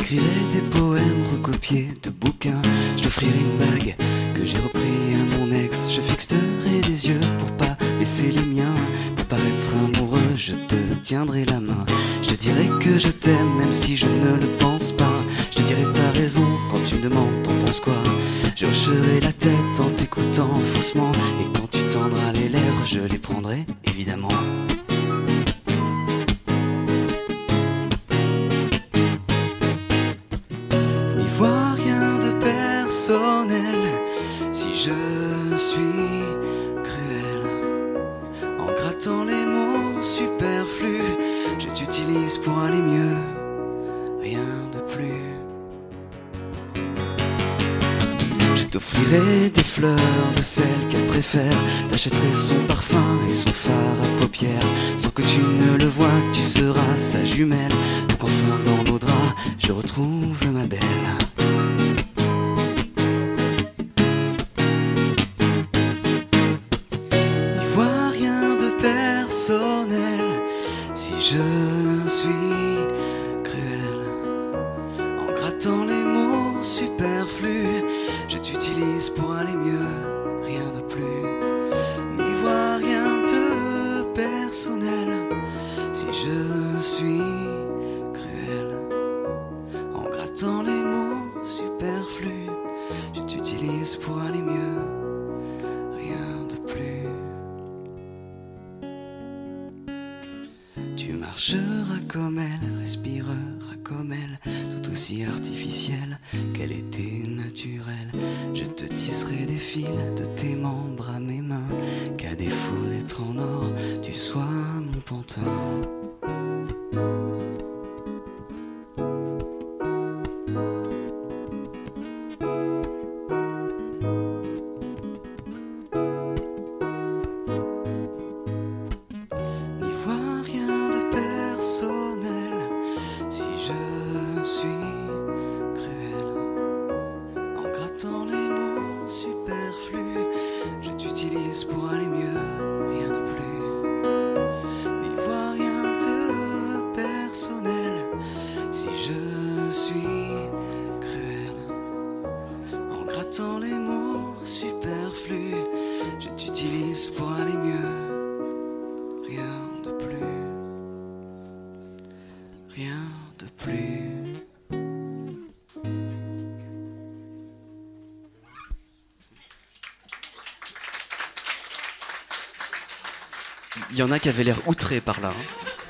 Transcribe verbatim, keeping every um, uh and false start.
t'écrirai des poèmes recopiés de bouquins. Je t'offrirai une bague que j'ai repris à mon ex. Je fixerai des yeux pour pas baisser les miens. Pour paraître amoureux, je te tiendrai la main. Je te dirai que je t'aime même si je ne le pense pas. Je te dirai t'as raison quand tu me demandes t'en penses quoi. Je hocherai la tête en t'écoutant faussement. Et quand tu tendras les lèvres, je les prendrai évidemment. N'y vois rien de personnel si je suis cruel. En grattant les mots superflus, je t'utilise pour aller mieux, rien de plus. Je t'offrirai des fleurs de celles qu'elle préfère. T'achèterai son parfum et son fard à paupières. Sans que tu ne le vois, tu seras sa jumelle. Pour qu'enfin dans nos draps, je retrouve ma belle. N'y vois rien de personnel si je suis cruel. En grattant les mots superflus, je t'utilise pour aller mieux, rien de plus. N'y vois rien de personnel si je suis cruel. En grattant les mots superflus, je t'utilise pour aller mieux, rien de plus. Tu marcheras comme elle, respireras comme elle, tout aussi artificielle qu'elle était naturelle. Je te tisserai des fils de tes membres à mes mains, qu'à défaut d'être en or, tu sois mon pantin. N'y vois rien de personnel si je suis cruel. En grattant les mots superflus, je t'utilise pour aller mieux, rien de plus. N'y vois rien de personnel si je suis cruel. En grattant les mots superflus, je t'utilise pour aller mieux, rien de plus, rien de plus. Il y en a qui avaient l'air outrés par là. Hein.